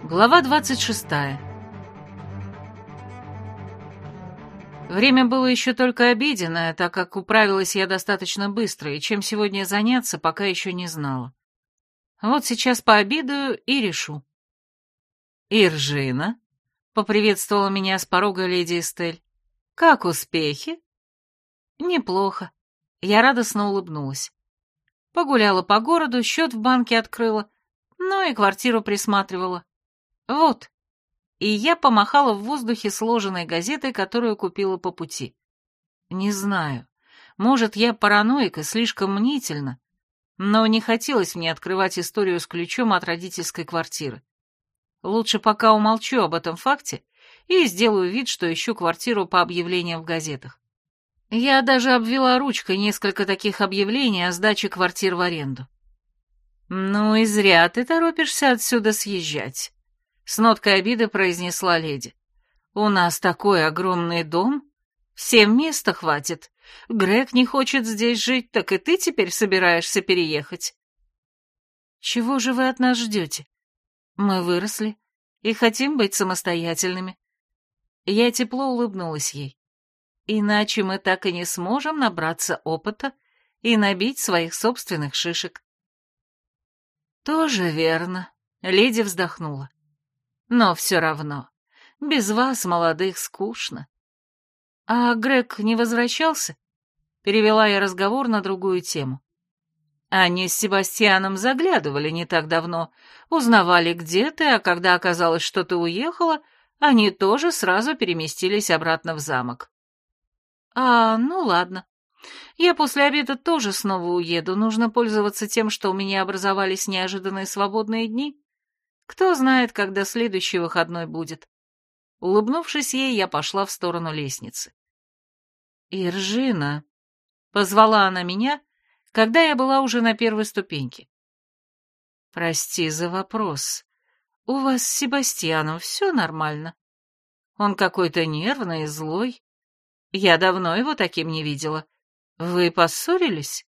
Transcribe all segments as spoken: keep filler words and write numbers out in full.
Глава двадцать шестая. Время было еще только обеденное, так как управилась я достаточно быстро, и чем сегодня заняться, пока еще не знала. Вот сейчас пообедаю и решу. «Иржина», — поприветствовала меня с порога леди Эстель, — «как успехи?» «Неплохо». Я радостно улыбнулась. Погуляла по городу, счет в банке открыла, ну и квартиру присматривала. Вот. И я помахала в воздухе сложенной газетой, которую купила по пути. Не знаю, может, я параноик и слишком мнительна, но не хотелось мне открывать историю с ключом от родительской квартиры. Лучше пока умолчу об этом факте и сделаю вид, что ищу квартиру по объявлениям в газетах. Я даже обвела ручкой несколько таких объявлений о сдаче квартир в аренду. «Ну и зря ты торопишься отсюда съезжать», — с ноткой обиды произнесла леди. «У нас такой огромный дом, всем места хватит. Грег не хочет здесь жить, так и ты теперь собираешься переехать». «Чего же вы от нас ждете? Мы выросли и хотим быть самостоятельными». Я тепло улыбнулась ей. «Иначе мы так и не сможем набраться опыта и набить своих собственных шишек». «Тоже верно», — леди вздохнула. «Но все равно, без вас, молодых, скучно». «А Грег не возвращался?» — перевела я разговор на другую тему. «Они с Себастьяном заглядывали не так давно, узнавали, где ты, а когда оказалось, что ты уехала, они тоже сразу переместились обратно в замок». «А, ну ладно. Я после обеда тоже снова уеду, нужно пользоваться тем, что у меня образовались неожиданные свободные дни. Кто знает, когда следующий выходной будет». Улыбнувшись ей, я пошла в сторону лестницы. «Иржина», — позвала она меня, когда я была уже на первой ступеньке. «Прости за вопрос. У вас с Себастьяном все нормально? Он какой-то нервный и злой. Я давно его таким не видела. Вы поссорились?»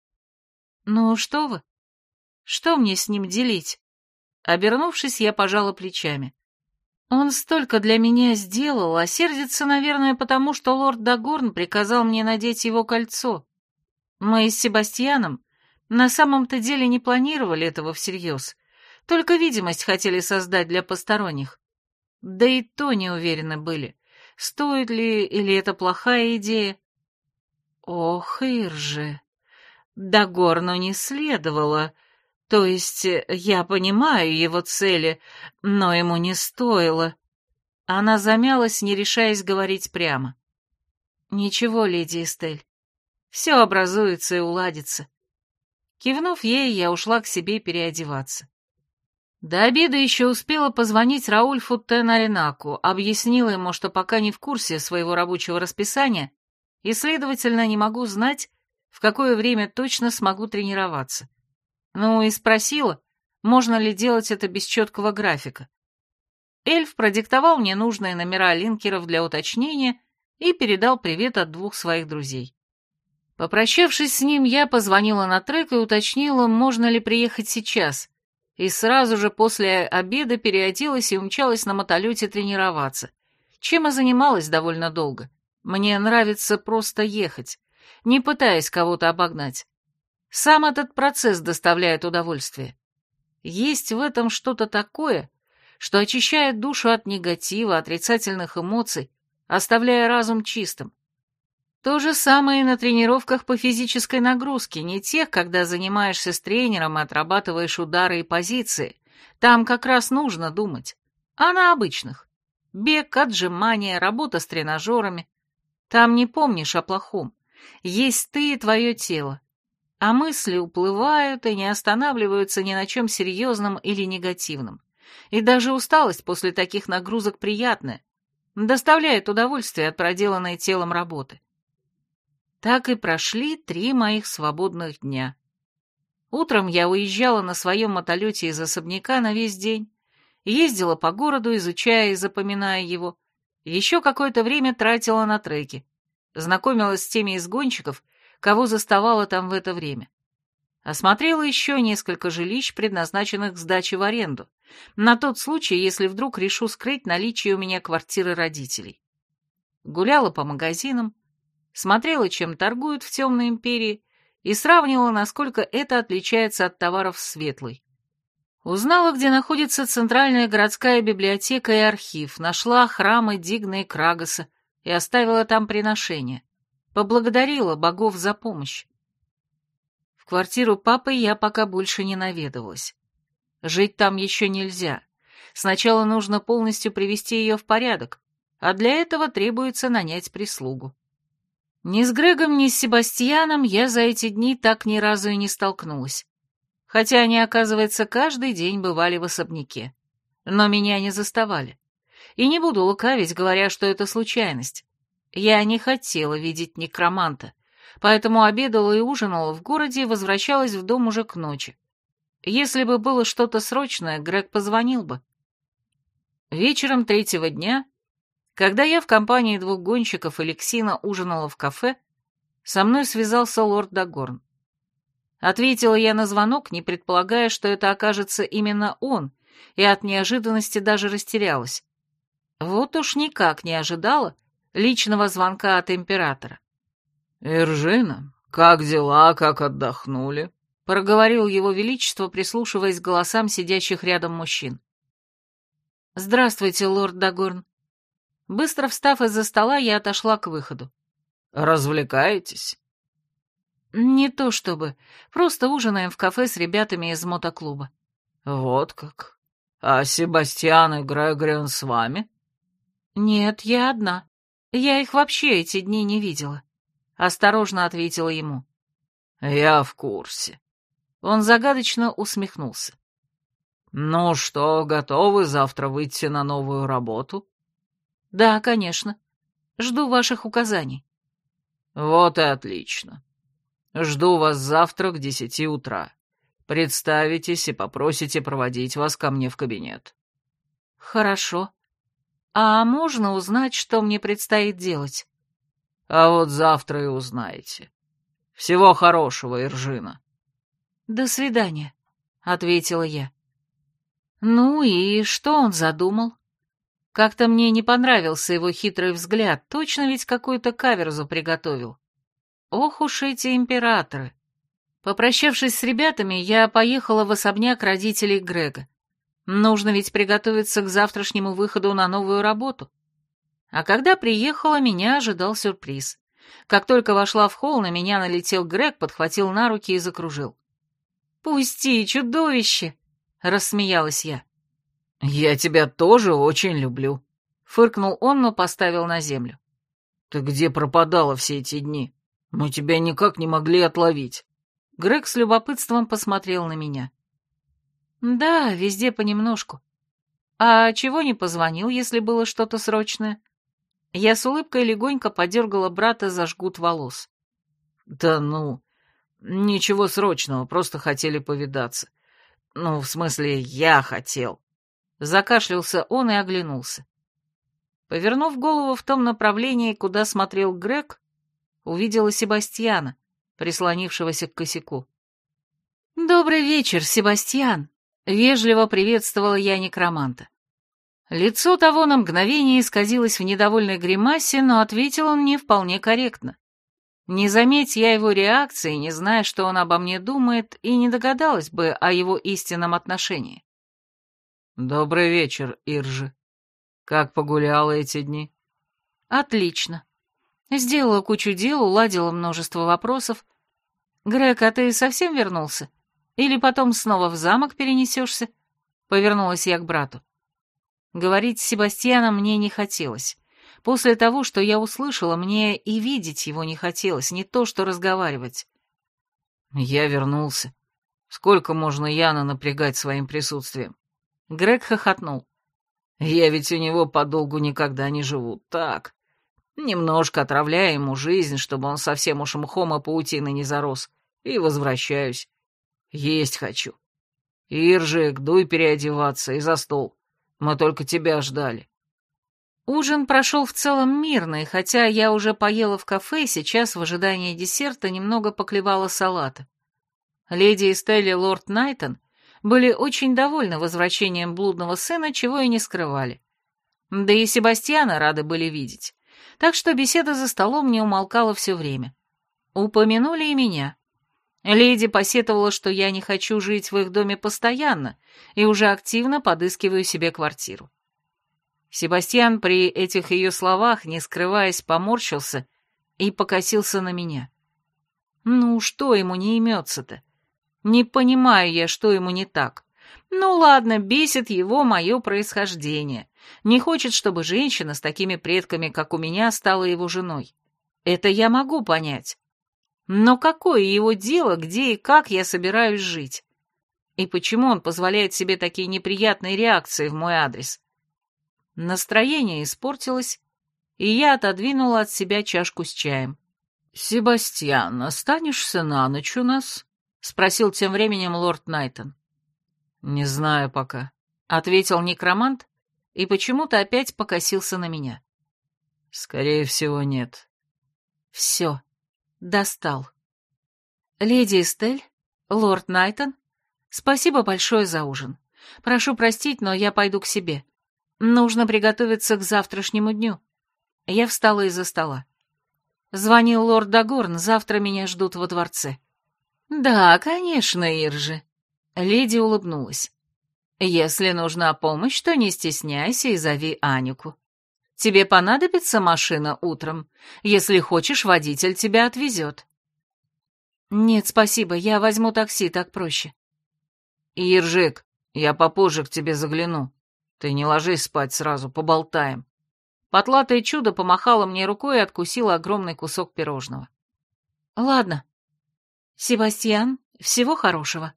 «Ну что вы? Что мне с ним делить?» Обернувшись, я пожала плечами. «Он столько для меня сделал, а сердится, наверное, потому что лорд Дагорн приказал мне надеть его кольцо. Мы с Себастьяном на самом-то деле не планировали этого всерьез, только видимость хотели создать для посторонних. Да и то не уверены были, стоит ли или это плохая идея». «Ох, Иржи, Дагорну не следовало. То есть я понимаю его цели, но ему не стоило». Она замялась, не решаясь говорить прямо. «Ничего, леди Эстель, все образуется и уладится». Кивнув ей, я ушла к себе переодеваться. До обеда еще успела позвонить Раульфу Тенаринаку, объяснила ему, что пока не в курсе своего рабочего расписания и, следовательно, не могу знать, в какое время точно смогу тренироваться. Ну и спросила, можно ли делать это без четкого графика. Эльф продиктовал мне нужные номера линкеров для уточнения и передал привет от двух своих друзей. Попрощавшись с ним, я позвонила на трек и уточнила, можно ли приехать сейчас, и сразу же после обеда переоделась и умчалась на мотолете тренироваться, чем и занималась довольно долго. Мне нравится просто ехать, не пытаясь кого-то обогнать. Сам этот процесс доставляет удовольствие. Есть в этом что-то такое, что очищает душу от негатива, отрицательных эмоций, оставляя разум чистым. То же самое и на тренировках по физической нагрузке, не тех, когда занимаешься с тренером и отрабатываешь удары и позиции. Там как раз нужно думать. А на обычных. Бег, отжимания, работа с тренажерами. Там не помнишь о плохом. Есть ты и твое тело. А мысли уплывают и не останавливаются ни на чем серьезном или негативном. И даже усталость после таких нагрузок приятная. Доставляет удовольствие от проделанной телом работы. Так и прошли три моих свободных дня. Утром я уезжала на своем мотолете из особняка на весь день, ездила по городу, изучая и запоминая его, еще какое-то время тратила на треки, знакомилась с теми из гонщиков, кого заставала там в это время. Осмотрела еще несколько жилищ, предназначенных к сдаче в аренду, на тот случай, если вдруг решу скрыть наличие у меня квартиры родителей. Гуляла по магазинам, смотрела, чем торгуют в темной империи, и сравнивала, насколько это отличается от товаров светлой. Узнала, где находится Центральная городская библиотека и архив, нашла храмы Дигна и Крагоса и оставила там приношение. Поблагодарила богов за помощь. В квартиру папы я пока больше не наведывалась. Жить там еще нельзя. Сначала нужно полностью привести ее в порядок, а для этого требуется нанять прислугу. Ни с Грегом, ни с Себастьяном я за эти дни так ни разу и не столкнулась. Хотя они, оказывается, каждый день бывали в особняке. Но меня не заставали. И не буду лукавить, говоря, что это случайность. Я не хотела видеть некроманта, поэтому обедала и ужинала в городе и возвращалась в дом уже к ночи. Если бы было что-то срочное, Грег позвонил бы. Вечером третьего дня, когда я в компании двух гонщиков и Лексина ужинала в кафе, со мной связался лорд Дагорн. Ответила я на звонок, не предполагая, что это окажется именно он, и от неожиданности даже растерялась. Вот уж никак не ожидала личного звонка от императора. «Эржина, как дела, как отдохнули?» — проговорил его величество, прислушиваясь к голосам сидящих рядом мужчин. «Здравствуйте, лорд Дагорн». Быстро встав из-за стола, я отошла к выходу. «Развлекаетесь?» «Не то чтобы. Просто ужинаем в кафе с ребятами из мотоклуба». «Вот как. А Себастьян и Грегориан с вами?» «Нет, я одна. Я их вообще эти дни не видела», — осторожно ответила ему. «Я в курсе». Он загадочно усмехнулся. «Ну что, готовы завтра выйти на новую работу?» «Да, конечно. Жду ваших указаний». «Вот и отлично. Жду вас завтра к десяти утра. Представитесь и попросите проводить вас ко мне в кабинет». «Хорошо. А можно узнать, что мне предстоит делать?» «А вот завтра и узнаете. Всего хорошего, Эржина». «До свидания», — ответила я. Ну и что он задумал? Как-то мне не понравился его хитрый взгляд, точно ведь какую-то каверзу приготовил. Ох уж эти императоры. Попрощавшись с ребятами, я поехала в особняк родителей Грега. Нужно ведь приготовиться к завтрашнему выходу на новую работу. А когда приехала, меня ожидал сюрприз. Как только вошла в холл, на меня налетел Грег, подхватил на руки и закружил. «Пусти, чудовище!» — рассмеялась я. «Я тебя тоже очень люблю», — фыркнул он, но поставил на землю. «Ты где пропадала все эти дни? Мы тебя никак не могли отловить». Грег с любопытством посмотрел на меня. «Да, везде понемножку. А чего не позвонил, если было что-то срочное?» Я с улыбкой легонько подергала брата за жгут волос. «Да ну, ничего срочного, просто хотели повидаться. Ну, в смысле, я хотел». Закашлялся он и оглянулся. Повернув голову в том направлении, куда смотрел Грег, увидела Себастьяна, прислонившегося к косяку. «Добрый вечер, Себастьян!» — вежливо приветствовала я некроманта. Лицо того на мгновение исказилось в недовольной гримасе, но ответил он мне вполне корректно. Не заметь я его реакции, не зная, что он обо мне думает, и не догадалась бы о его истинном отношении. «Добрый вечер, Иржи. Как погуляла эти дни?» «Отлично. Сделала кучу дел, уладила множество вопросов. Грег, а ты совсем вернулся? Или потом снова в замок перенесешься?» Повернулась я к брату. Говорить с Себастьяном мне не хотелось. После того, что я услышала, мне и видеть его не хотелось, не то что разговаривать. «Я вернулся. Сколько можно Яна напрягать своим присутствием?» Грег хохотнул. «Я ведь у него подолгу никогда не живу. Так, немножко отравляю ему жизнь, чтобы он совсем уж мхом и паутиной не зарос, и возвращаюсь. Есть хочу. Иржик, дуй переодеваться и за стол. Мы только тебя ждали». Ужин прошел в целом мирно, и хотя я уже поела в кафе, сейчас в ожидании десерта немного поклевала салата. Леди Эстель и лорд Найтон были очень довольны возвращением блудного сына, чего и не скрывали. Да и Себастьяна рады были видеть. Так что беседа за столом не умолкала все время. Упомянули и меня. Леди посетовала, что я не хочу жить в их доме постоянно и уже активно подыскиваю себе квартиру. Себастьян при этих ее словах, не скрываясь, поморщился и покосился на меня. Ну, что ему не имется-то? Не понимаю я, что ему не так. Ну ладно, бесит его мое происхождение. Не хочет, чтобы женщина с такими предками, как у меня, стала его женой. Это я могу понять. Но какое его дело, где и как я собираюсь жить? И почему он позволяет себе такие неприятные реакции в мой адрес? Настроение испортилось, и я отодвинула от себя чашку с чаем. «Себастьян, останешься на ночь у нас?» — спросил тем временем лорд Найтон. «Не знаю пока», — ответил некромант и почему-то опять покосился на меня. «Скорее всего, нет». «Все, достал. Леди Эстель, лорд Найтон, спасибо большое за ужин. Прошу простить, но я пойду к себе. Нужно приготовиться к завтрашнему дню». Я встала из-за стола. Звонил лорд Дагорн, завтра меня ждут во дворце. «Да, конечно, Иржи». Леди улыбнулась. «Если нужна помощь, то не стесняйся и зови Анику. Тебе понадобится машина утром. Если хочешь, водитель тебя отвезет». «Нет, спасибо, я возьму такси, так проще». «Иржик, я попозже к тебе загляну. Ты не ложись спать сразу, поболтаем». Потлатое чудо помахало мне рукой и откусило огромный кусок пирожного. «Ладно. Себастьян, всего хорошего».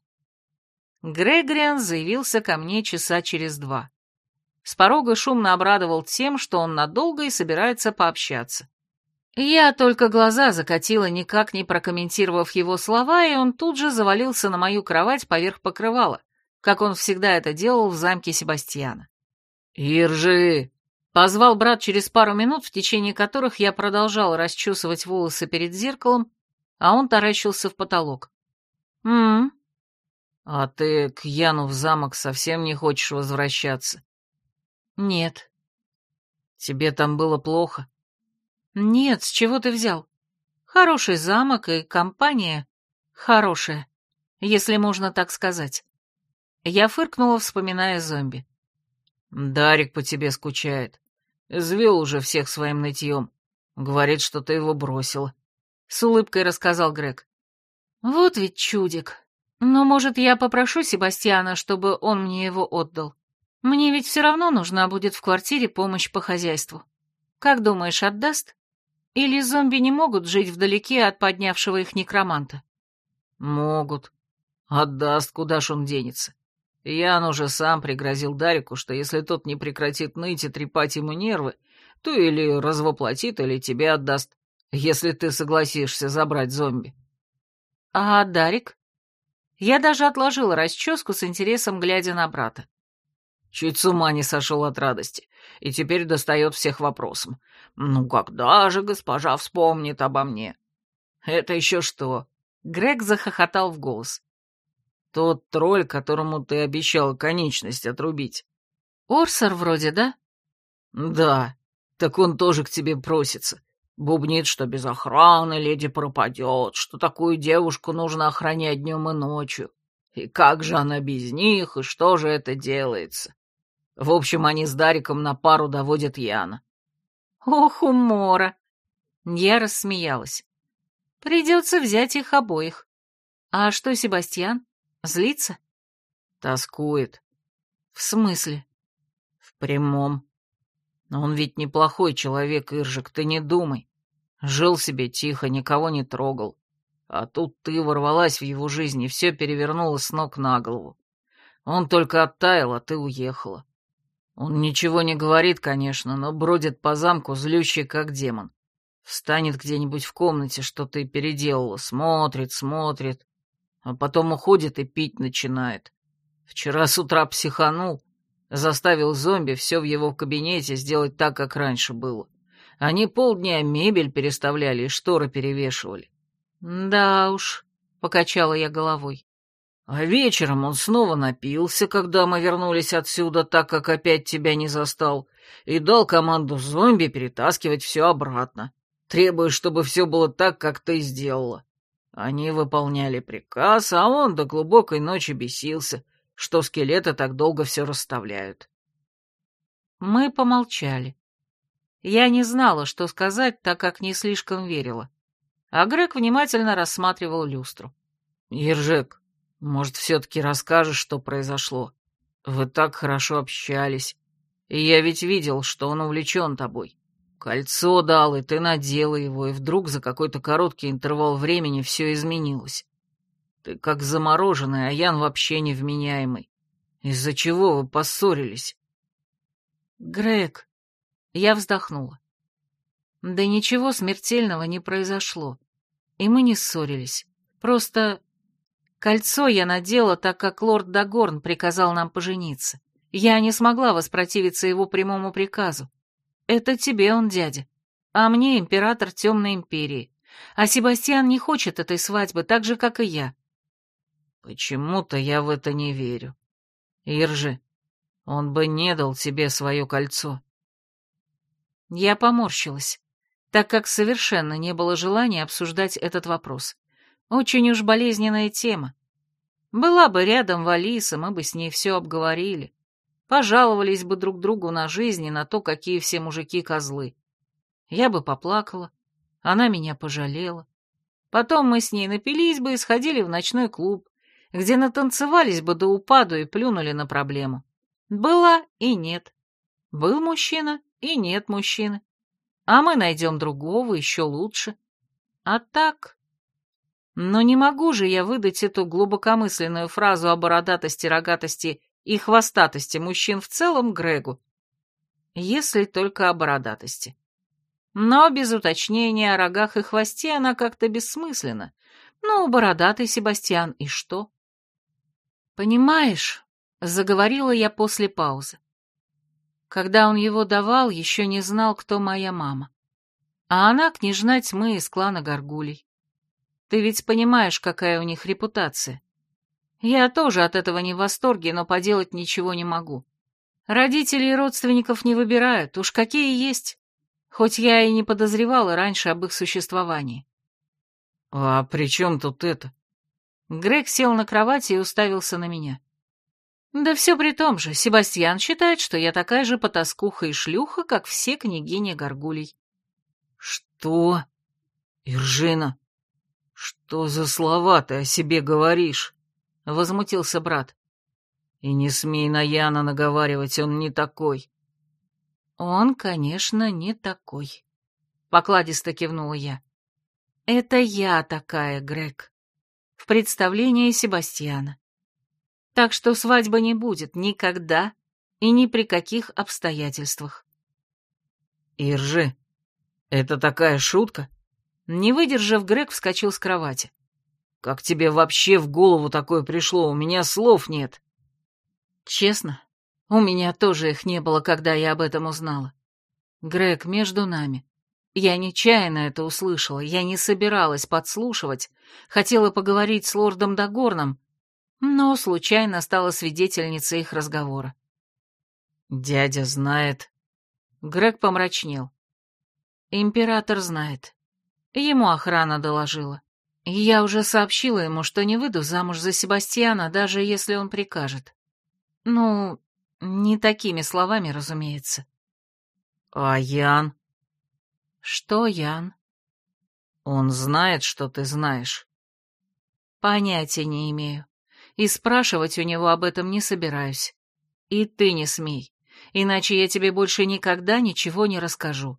Грегориан заявился ко мне часа через два. С порога шумно обрадовал тем, что он надолго и собирается пообщаться. Я только глаза закатила, никак не прокомментировав его слова, и он тут же завалился на мою кровать поверх покрывала, как он всегда это делал в замке Себастьяна. «Иржи!» — позвал брат через пару минут, в течение которых я продолжала расчесывать волосы перед зеркалом, а он таращился в потолок. «М-м». «А ты к Яну в замок совсем не хочешь возвращаться?» «Нет». «Тебе там было плохо?» «Нет, с чего ты взял? Хороший замок и компания хорошая, если можно так сказать». Я фыркнула, вспоминая зомби. «Дарик по тебе скучает. Извел уже всех своим нытьем. Говорит, что ты его бросила», — с улыбкой рассказал Грег. «Вот ведь чудик. Но, может, я попрошу Себастьяна, чтобы он мне его отдал? Мне ведь все равно нужна будет в квартире помощь по хозяйству. Как думаешь, отдаст? Или зомби не могут жить вдалеке от поднявшего их некроманта?» «Могут. Отдаст, куда ж он денется. Ян уже сам пригрозил Дарику, что если тот не прекратит ныть и трепать ему нервы, то или развоплотит, или тебе отдаст, если ты согласишься забрать зомби». «А Дарик?» Я даже отложила расческу с интересом, глядя на брата. Чуть с ума не сошел от радости, и теперь достает всех вопросом. «Ну когда же госпожа вспомнит обо мне?» «Это еще что?» Грег захохотал в голос. «Тот тролль, которому ты обещал конечность отрубить». «Орсор вроде, да?» «Да, так он тоже к тебе просится. Бубнит, что без охраны леди пропадет, что такую девушку нужно охранять днем и ночью. И как же она без них, и что же это делается?» В общем, они с Дариком на пару доводят Яна. «Ох, умора!» Я рассмеялась. «Придется взять их обоих. А что Себастьян? Злится?» «Тоскует». «В смысле?» «В прямом. Он ведь неплохой человек, Иржик, ты не думай. Жил себе тихо, никого не трогал. А тут ты ворвалась в его жизнь и все перевернула с ног на голову. Он только оттаял, а ты уехала. Он ничего не говорит, конечно, но бродит по замку, злющий как демон. Встанет где-нибудь в комнате, что ты переделала, смотрит, смотрит, а потом уходит и пить начинает. Вчера с утра психанул, заставил зомби все в его кабинете сделать так, как раньше было. Они полдня мебель переставляли и шторы перевешивали». «Да уж», — покачала я головой. А вечером он снова напился, когда мы вернулись отсюда, так как опять тебя не застал, и дал команду зомби перетаскивать все обратно, требуя, чтобы все было так, как ты сделала. Они выполняли приказ, а он до глубокой ночи бесился, что скелеты так долго все расставляют. Мы помолчали. Я не знала, что сказать, так как не слишком верила. А Грег внимательно рассматривал люстру. «Ержик, может, все-таки расскажешь, что произошло? Вы так хорошо общались, и я ведь видел, что он увлечен тобой. Кольцо дал, и ты надела его, и вдруг за какой-то короткий интервал времени все изменилось. Ты как замороженный, а Ян вообще невменяемый. Из-за чего вы поссорились?» «Грег...» Я вздохнула. Да ничего смертельного не произошло. И мы не ссорились. Просто кольцо я надела, так как лорд Дагорн приказал нам пожениться. Я не смогла воспротивиться его прямому приказу. Это тебе он дядя, а мне император Темной Империи. А Себастьян не хочет этой свадьбы, так же, как и я. Почему-то я в это не верю. Иржи, он бы не дал тебе свое кольцо. Я поморщилась, так как совершенно не было желания обсуждать этот вопрос. Очень уж болезненная тема. Была бы рядом Валиса, мы бы с ней все обговорили. Пожаловались бы друг другу на жизнь и на то, какие все мужики козлы. Я бы поплакала, она меня пожалела. Потом мы с ней напились бы и сходили в ночной клуб, где натанцевались бы до упаду и плюнули на проблему. Была и нет. Был мужчина и нет мужчины. А мы найдем другого, еще лучше. А так... Но не могу же я выдать эту глубокомысленную фразу о бородатости, рогатости и хвостатости мужчин в целом Грегу. Если только о бородатости. Но без уточнения о рогах и хвосте она как-то бессмысленна. Ну, бородатый Себастьян, и что? Понимаешь, заговорила я после паузы. Когда он его давал, еще не знал, кто моя мама. А она княжна тьмы из клана Горгулей. Ты ведь понимаешь, какая у них репутация. Я тоже от этого не в восторге, но поделать ничего не могу. Родителей и родственников не выбирают, уж какие есть. Хоть я и не подозревала раньше об их существовании. А при чем тут это? Грег сел на кровати и уставился на меня. Да все при том же, Себастьян считает, что я такая же потаскуха и шлюха, как все княгини Горгулей. Что? Иржина, что за слова ты о себе говоришь? Возмутился брат. И не смей на Яна наговаривать, он не такой. Он, конечно, не такой. Покладисто кивнула я. Это я такая, Грег. В представлении Себастьяна. Так что свадьбы не будет никогда и ни при каких обстоятельствах. Иржи, это такая шутка? Не выдержав, Грег вскочил с кровати. Как тебе вообще в голову такое пришло? У меня слов нет. Честно, у меня тоже их не было, когда я об этом узнала. Грег, между нами. Я нечаянно это услышала, я не собиралась подслушивать, хотела поговорить с лордом Дагорном, но случайно стала свидетельницей их разговора. Дядя знает. Грег помрачнел. Император знает. Ему охрана доложила. И я уже сообщила ему, что не выйду замуж за Себастьяна, даже если он прикажет. Ну, не такими словами, разумеется. А Ян? Что Ян? Он знает, что ты знаешь. Понятия не имею. И спрашивать у него об этом не собираюсь. И ты не смей, иначе я тебе больше никогда ничего не расскажу.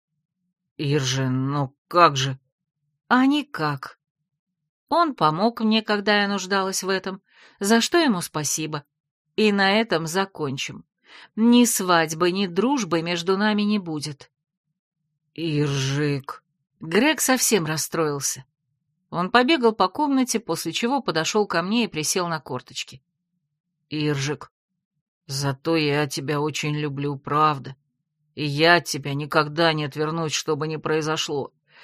Иржин, ну как же? А никак. Он помог мне, когда я нуждалась в этом, за что ему спасибо. И на этом закончим. Ни свадьбы, ни дружбы между нами не будет. Иржик. Грег совсем расстроился. Он побегал по комнате, после чего подошел ко мне и присел на корточки. Иржик, зато я тебя очень люблю, правда. И я от тебя никогда не отвернусь, что бы ни произошло.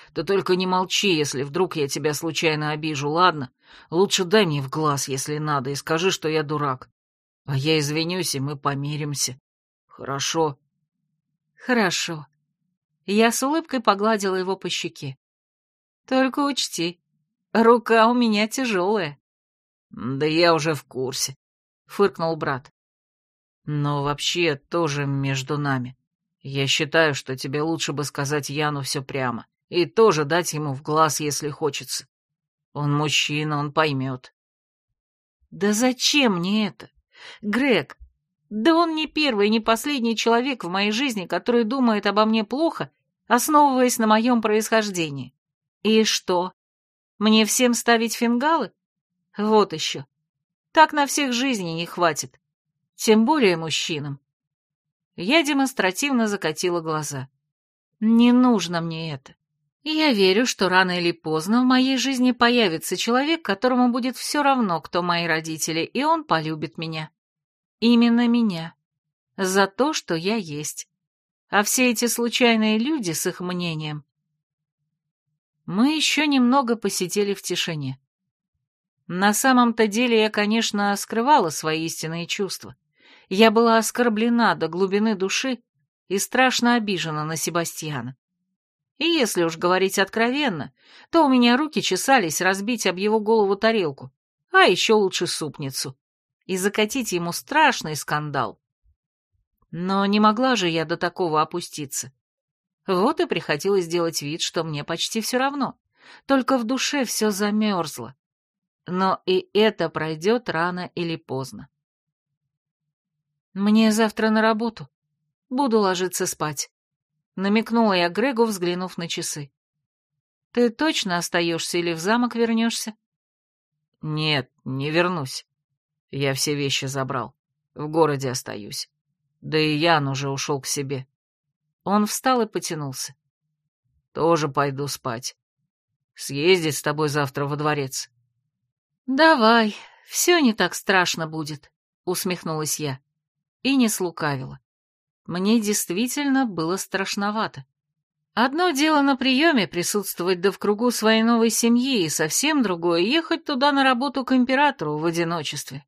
Ты только не молчи, если вдруг я тебя случайно обижу, ладно? Лучше дай мне в глаз, если надо, и скажи, что я дурак. А я извинюсь, и мы помиримся. Хорошо?» «Хорошо». Я с улыбкой погладила его по щеке. «Только учти, рука у меня тяжелая». «Да я уже в курсе», — фыркнул брат. «Но вообще тоже между нами. Я считаю, что тебе лучше бы сказать Яну все прямо, и тоже дать ему в глаз, если хочется. Он мужчина, он поймет». «Да зачем мне это? Грег, да он не первый и не последний человек в моей жизни, который думает обо мне плохо, основываясь на моем происхождении. И что? Мне всем ставить фингалы? Вот еще. Так на всех жизней не хватит. Тем более мужчинам». Я демонстративно закатила глаза. «Не нужно мне это. Я верю, что рано или поздно в моей жизни появится человек, которому будет все равно, кто мои родители, и он полюбит меня. Именно меня. За то, что я есть. А все эти случайные люди с их мнением...» Мы еще немного посидели в тишине. На самом-то деле я, конечно, скрывала свои истинные чувства. Я была оскорблена до глубины души и страшно обижена на Себастьяна. И если уж говорить откровенно, то у меня руки чесались разбить об его голову тарелку, а еще лучше супницу, и закатить ему страшный скандал. Но не могла же я до такого опуститься. Вот и приходилось делать вид, что мне почти все равно, только в душе все замерзло. Но и это пройдет рано или поздно. «Мне завтра на работу. Буду ложиться спать», — намекнула я Грегу, взглянув на часы. «Ты точно остаешься или в замок вернешься?» «Нет, не вернусь. Я все вещи забрал. В городе остаюсь. Да и Ян уже ушел к себе». Он встал и потянулся. «Тоже пойду спать. Съездить с тобой завтра во дворец?» «Давай, все не так страшно будет», — усмехнулась я. И не слукавила. Мне действительно было страшновато. Одно дело на приеме присутствовать да в кругу своей новой семьи, и совсем другое — ехать туда на работу к императору в одиночестве.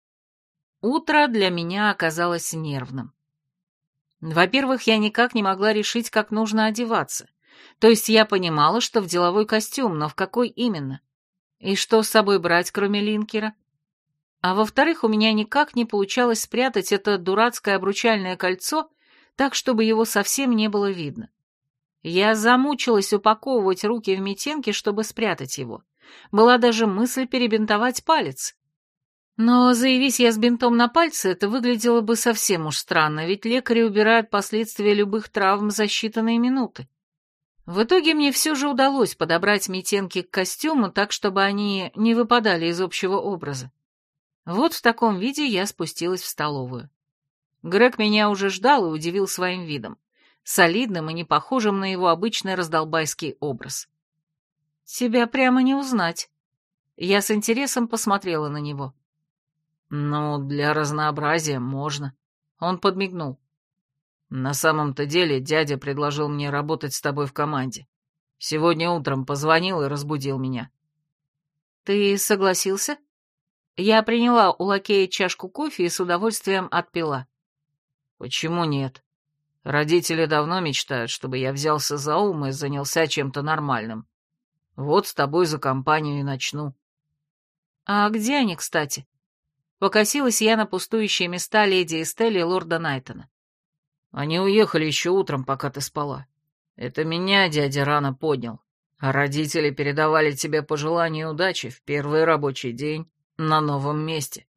Утро для меня оказалось нервным. Во-первых, я никак не могла решить, как нужно одеваться. То есть я понимала, что в деловой костюм, но в какой именно? И что с собой брать, кроме линкера? А во-вторых, у меня никак не получалось спрятать это дурацкое обручальное кольцо так, чтобы его совсем не было видно. Я замучилась упаковывать руки в митенки, чтобы спрятать его. Была даже мысль перебинтовать палец. Но заявись я с бинтом на пальце, это выглядело бы совсем уж странно, ведь лекари убирают последствия любых травм за считанные минуты. В итоге мне все же удалось подобрать митенки к костюму так, чтобы они не выпадали из общего образа. Вот в таком виде я спустилась в столовую. Грег меня уже ждал и удивил своим видом, солидным и не похожим на его обычный раздолбайский образ. «Тебя прямо не узнать». Я с интересом посмотрела на него. «Ну, для разнообразия можно». Он подмигнул. «На самом-то деле дядя предложил мне работать с тобой в команде. Сегодня утром позвонил и разбудил меня». «Ты согласился?» Я приняла у лакея чашку кофе и с удовольствием отпила. «Почему нет? Родители давно мечтают, чтобы я взялся за ум и занялся чем-то нормальным. Вот с тобой за компанию и начну». «А где они, кстати?» Покосилась я на пустующие места леди Эстель и лорда Найтона. «Они уехали еще утром, пока ты спала. Это меня дядя рано поднял, а родители передавали тебе пожелания удачи в первый рабочий день на новом месте».